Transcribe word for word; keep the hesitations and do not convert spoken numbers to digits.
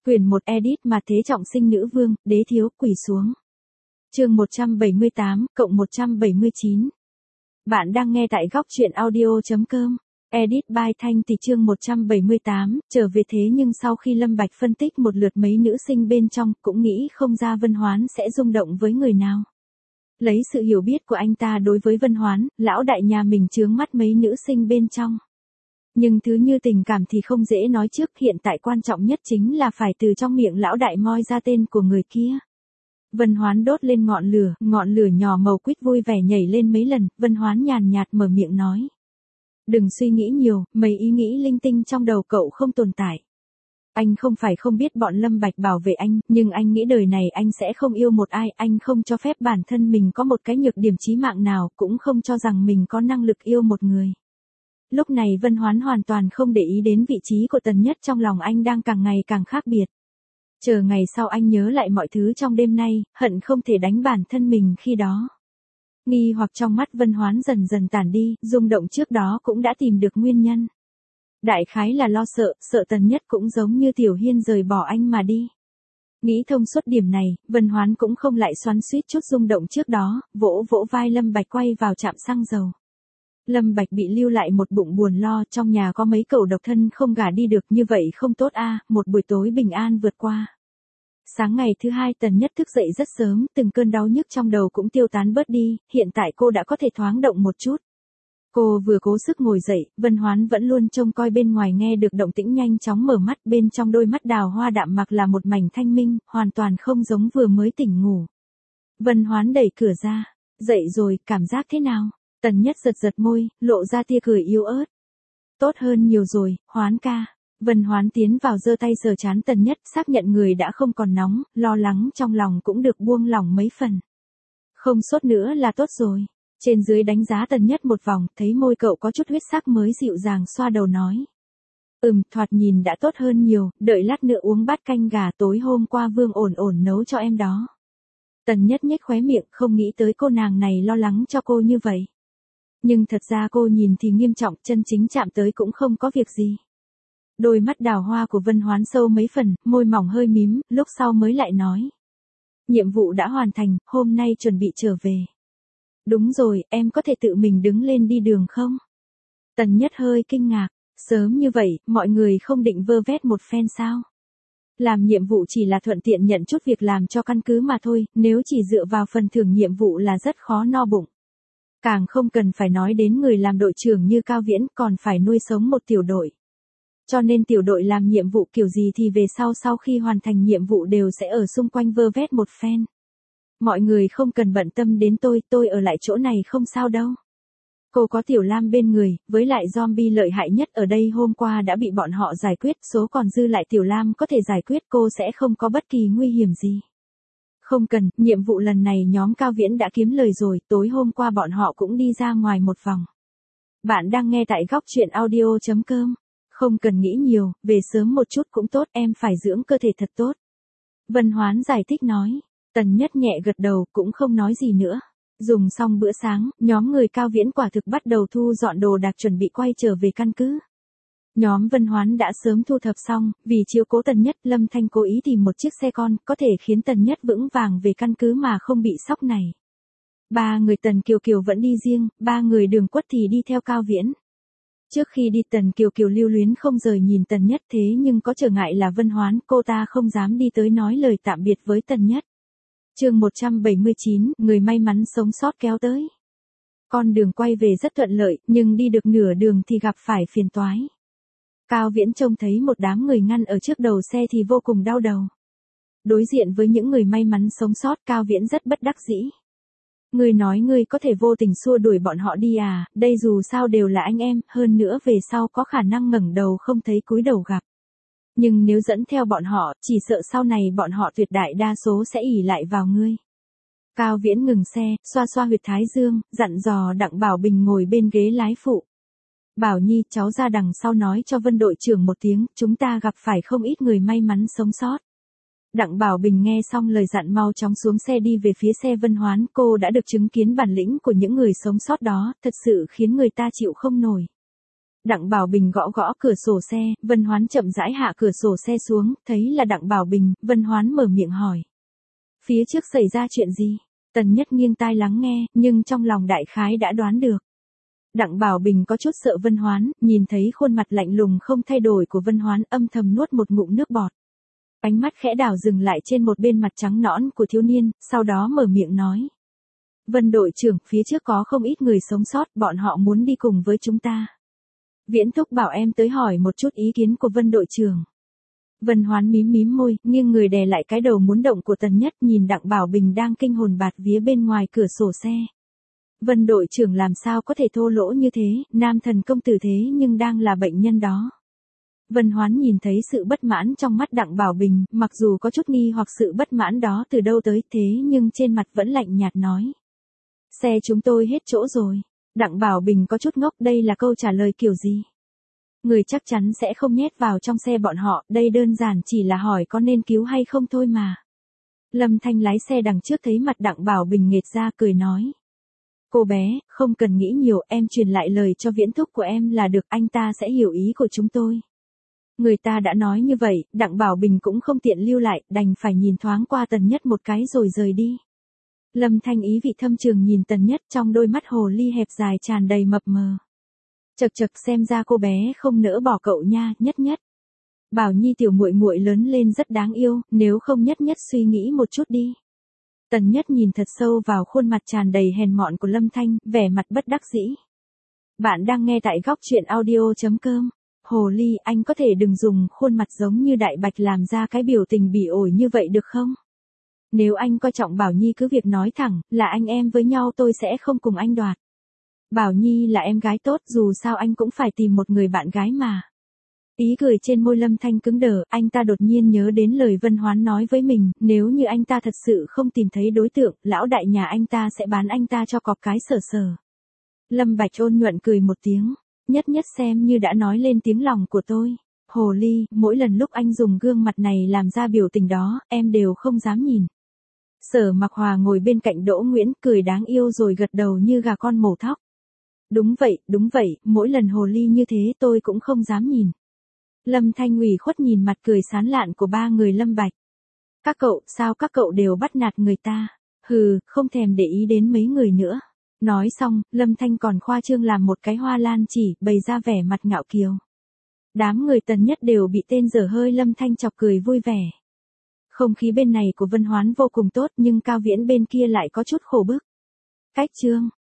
Quyển một edit mà thế trọng sinh nữ vương, đế thiếu, quỳ xuống. Chương một trăm bảy mươi tám, cộng một trăm bảy mươi chín. Bạn đang nghe tại góc truyện audio.com. Edit by Thanh Tỷ chương một trăm bảy mươi tám, trở về thế nhưng sau khi Lâm Bạch phân tích một lượt mấy nữ sinh bên trong, cũng nghĩ không ra Vân Hoán sẽ rung động với người nào. Lấy sự hiểu biết của anh ta đối với Vân Hoán, lão đại nhà mình chướng mắt mấy nữ sinh bên trong. Nhưng thứ như tình cảm thì không dễ nói trước, hiện tại quan trọng nhất chính là phải từ trong miệng lão đại moi ra tên của người kia. Vân Hoán đốt lên ngọn lửa, ngọn lửa nhỏ màu quýt vui vẻ nhảy lên mấy lần, Vân Hoán nhàn nhạt mở miệng nói. Đừng suy nghĩ nhiều, mấy ý nghĩ linh tinh trong đầu cậu không tồn tại. Anh không phải không biết bọn Lâm Bạch bảo vệ anh, nhưng anh nghĩ đời này anh sẽ không yêu một ai, anh không cho phép bản thân mình có một cái nhược điểm chí mạng nào, cũng không cho rằng mình có năng lực yêu một người. Lúc này Vân Hoán hoàn toàn không để ý đến vị trí của Tần Nhất trong lòng anh đang càng ngày càng khác biệt. Chờ ngày sau anh nhớ lại mọi thứ trong đêm nay, hận không thể đánh bản thân mình khi đó. Nghi hoặc trong mắt Vân Hoán dần dần tản đi, rung động trước đó cũng đã tìm được nguyên nhân. Đại khái là lo sợ, sợ Tần Nhất cũng giống như Tiểu Hiên rời bỏ anh mà đi. Nghĩ thông suốt điểm này, Vân Hoán cũng không lại xoắn xuýt chút rung động trước đó, vỗ vỗ vai Lâm Bạch quay vào trạm xăng dầu. Lâm Bạch bị lưu lại một bụng buồn lo, trong nhà có mấy cậu độc thân không gả đi được, như vậy không tốt a, một buổi tối bình an vượt qua. Sáng ngày thứ hai Tần Nhất thức dậy rất sớm, từng cơn đau nhức trong đầu cũng tiêu tán bớt đi, hiện tại cô đã có thể thoáng động một chút. Cô vừa cố sức ngồi dậy, Vân Hoán vẫn luôn trông coi bên ngoài, nghe được động tĩnh nhanh chóng mở mắt, bên trong đôi mắt đào hoa đạm mặc là một mảnh thanh minh, hoàn toàn không giống vừa mới tỉnh ngủ. Vân Hoán đẩy cửa ra, dậy rồi, cảm giác thế nào? Tần Nhất giật giật môi, lộ ra tia cười yếu ớt. Tốt hơn nhiều rồi, Hoán ca. Vân Hoán tiến vào giơ tay sờ trán Tần Nhất, xác nhận người đã không còn nóng, lo lắng trong lòng cũng được buông lỏng mấy phần. Không sốt nữa là tốt rồi. Trên dưới đánh giá Tần Nhất một vòng, thấy môi cậu có chút huyết sắc mới dịu dàng xoa đầu nói. Ừm, thoạt nhìn đã tốt hơn nhiều, đợi lát nữa uống bát canh gà tối hôm qua Vương ổn ổn nấu cho em đó. Tần Nhất nhếch khóe miệng, không nghĩ tới cô nàng này lo lắng cho cô như vậy. Nhưng thật ra cô nhìn thì nghiêm trọng, chân chính chạm tới cũng không có việc gì. Đôi mắt đào hoa của Vân Hoán sâu mấy phần, môi mỏng hơi mím, lúc sau mới lại nói. Nhiệm vụ đã hoàn thành, hôm nay chuẩn bị trở về. Đúng rồi, em có thể tự mình đứng lên đi đường không? Tần Nhất hơi kinh ngạc, sớm như vậy, mọi người không định vơ vét một phen sao? Làm nhiệm vụ chỉ là thuận tiện nhận chút việc làm cho căn cứ mà thôi, nếu chỉ dựa vào phần thưởng nhiệm vụ là rất khó no bụng. Càng không cần phải nói đến người làm đội trưởng như Cao Viễn còn phải nuôi sống một tiểu đội. Cho nên tiểu đội làm nhiệm vụ kiểu gì thì về sau sau khi hoàn thành nhiệm vụ đều sẽ ở xung quanh vơ vét một phen. Mọi người không cần bận tâm đến tôi, tôi ở lại chỗ này không sao đâu. Cô có Tiểu Lam bên người, với lại zombie lợi hại nhất ở đây hôm qua đã bị bọn họ giải quyết, số còn dư lại Tiểu Lam có thể giải quyết, cô sẽ không có bất kỳ nguy hiểm gì. Không cần, nhiệm vụ lần này nhóm Cao Viễn đã kiếm lời rồi, tối hôm qua bọn họ cũng đi ra ngoài một vòng. Bạn đang nghe tại góc truyện audio.com. Không cần nghĩ nhiều, về sớm một chút cũng tốt, em phải dưỡng cơ thể thật tốt. Vân Hoán giải thích nói. Tần Nhất nhẹ gật đầu, cũng không nói gì nữa. Dùng xong bữa sáng, nhóm người Cao Viễn quả thực bắt đầu thu dọn đồ đạc chuẩn bị quay trở về căn cứ. Nhóm Vân Hoán đã sớm thu thập xong, vì chiếu cố Tần Nhất, Lâm Thanh cố ý tìm một chiếc xe con, có thể khiến Tần Nhất vững vàng về căn cứ mà không bị sốc này. Ba người Tần Kiều Kiều vẫn đi riêng, ba người Đường Quất thì đi theo Cao Viễn. Trước khi đi Tần Kiều Kiều lưu luyến không rời nhìn Tần Nhất, thế nhưng có trở ngại là Vân Hoán, cô ta không dám đi tới nói lời tạm biệt với Tần Nhất. Chương một trăm bảy mươi chín, người may mắn sống sót kéo tới. Con đường quay về rất thuận lợi, nhưng đi được nửa đường thì gặp phải phiền toái. Cao Viễn trông thấy một đám người ngăn ở trước đầu xe thì vô cùng đau đầu. Đối diện với những người may mắn sống sót, Cao Viễn rất bất đắc dĩ. Ngươi nói ngươi có thể vô tình xua đuổi bọn họ đi à, đây dù sao đều là anh em, hơn nữa về sau có khả năng ngẩng đầu không thấy cúi đầu gặp. Nhưng nếu dẫn theo bọn họ, chỉ sợ sau này bọn họ tuyệt đại đa số sẽ ỷ lại vào ngươi. Cao Viễn ngừng xe, xoa xoa huyệt thái dương, dặn dò Đặng Bảo Bình ngồi bên ghế lái phụ. Bảo Nhi, cháu ra đằng sau nói cho Vân đội trưởng một tiếng, chúng ta gặp phải không ít người may mắn sống sót. Đặng Bảo Bình nghe xong lời dặn mau chóng xuống xe đi về phía xe Vân Hoán, cô đã được chứng kiến bản lĩnh của những người sống sót đó, thật sự khiến người ta chịu không nổi. Đặng Bảo Bình gõ gõ cửa sổ xe, Vân Hoán chậm rãi hạ cửa sổ xe xuống, thấy là Đặng Bảo Bình, Vân Hoán mở miệng hỏi. Phía trước xảy ra chuyện gì? Tần Nhất nghiêng tai lắng nghe, nhưng trong lòng đại khái đã đoán được. Đặng Bảo Bình có chút sợ Vân Hoán, nhìn thấy khuôn mặt lạnh lùng không thay đổi của Vân Hoán âm thầm nuốt một ngụm nước bọt. Ánh mắt khẽ đảo dừng lại trên một bên mặt trắng nõn của thiếu niên, sau đó mở miệng nói. Vân đội trưởng, phía trước có không ít người sống sót, bọn họ muốn đi cùng với chúng ta. Viễn Thúc bảo em tới hỏi một chút ý kiến của Vân đội trưởng. Vân Hoán mím mím môi, nghiêng người đè lại cái đầu muốn động của Tần Nhất, nhìn Đặng Bảo Bình đang kinh hồn bạt vía bên ngoài cửa sổ xe. Vân đội trưởng làm sao có thể thô lỗ như thế, nam thần công tử thế nhưng đang là bệnh nhân đó. Vân Hoán nhìn thấy sự bất mãn trong mắt Đặng Bảo Bình, mặc dù có chút nghi hoặc sự bất mãn đó từ đâu tới thế nhưng trên mặt vẫn lạnh nhạt nói. Xe chúng tôi hết chỗ rồi. Đặng Bảo Bình có chút ngốc, đây là câu trả lời kiểu gì? Người chắc chắn sẽ không nhét vào trong xe bọn họ, đây đơn giản chỉ là hỏi có nên cứu hay không thôi mà. Lâm Thanh lái xe đằng trước thấy mặt Đặng Bảo Bình nghệt ra cười nói. Cô bé, không cần nghĩ nhiều, em truyền lại lời cho Viễn Thúc của em là được, anh ta sẽ hiểu ý của chúng tôi. Người ta đã nói như vậy, Đặng Bảo Bình cũng không tiện lưu lại, đành phải nhìn thoáng qua Tần Nhất một cái rồi rời đi. Lâm Thanh ý vị thâm trường nhìn Tần Nhất, trong đôi mắt hồ ly hẹp dài tràn đầy mập mờ. Chật chật, xem ra cô bé không nỡ bỏ cậu nha, Nhất Nhất. Bảo Nhi tiểu muội muội lớn lên rất đáng yêu, nếu không Nhất Nhất suy nghĩ một chút đi. Tần Nhất nhìn thật sâu vào khuôn mặt tràn đầy hèn mọn của Lâm Thanh, vẻ mặt bất đắc dĩ. Bạn đang nghe tại góc truyện audio chấm com. Hồ ly, anh có thể đừng dùng khuôn mặt giống như Đại Bạch làm ra cái biểu tình bỉ ổi như vậy được không? Nếu anh coi trọng Bảo Nhi cứ việc nói thẳng, là anh em với nhau tôi sẽ không cùng anh đoạt. Bảo Nhi là em gái tốt, dù sao anh cũng phải tìm một người bạn gái mà. Ý cười trên môi Lâm Thanh cứng đờ, anh ta đột nhiên nhớ đến lời Vân Hoán nói với mình, nếu như anh ta thật sự không tìm thấy đối tượng, lão đại nhà anh ta sẽ bán anh ta cho cọp cái sở sở. Lâm Bạch ôn nhuận cười một tiếng, Nhất Nhất xem như đã nói lên tiếng lòng của tôi. Hồ ly, mỗi lần lúc anh dùng gương mặt này làm ra biểu tình đó, em đều không dám nhìn. Sở Mặc Hòa ngồi bên cạnh Đỗ Nguyễn cười đáng yêu rồi gật đầu như gà con mổ thóc. Đúng vậy, đúng vậy, mỗi lần hồ ly như thế tôi cũng không dám nhìn. Lâm Thanh ủy khuất nhìn mặt cười sán lạn của ba người Lâm Bạch. Các cậu, sao các cậu đều bắt nạt người ta? Hừ, không thèm để ý đến mấy người nữa. Nói xong, Lâm Thanh còn khoa trương làm một cái hoa lan chỉ, bày ra vẻ mặt ngạo kiều. Đám người Tần Nhất đều bị tên dở hơi Lâm Thanh chọc cười vui vẻ. Không khí bên này của Vân Hoán vô cùng tốt nhưng Cao Viễn bên kia lại có chút khổ bức. Cách chương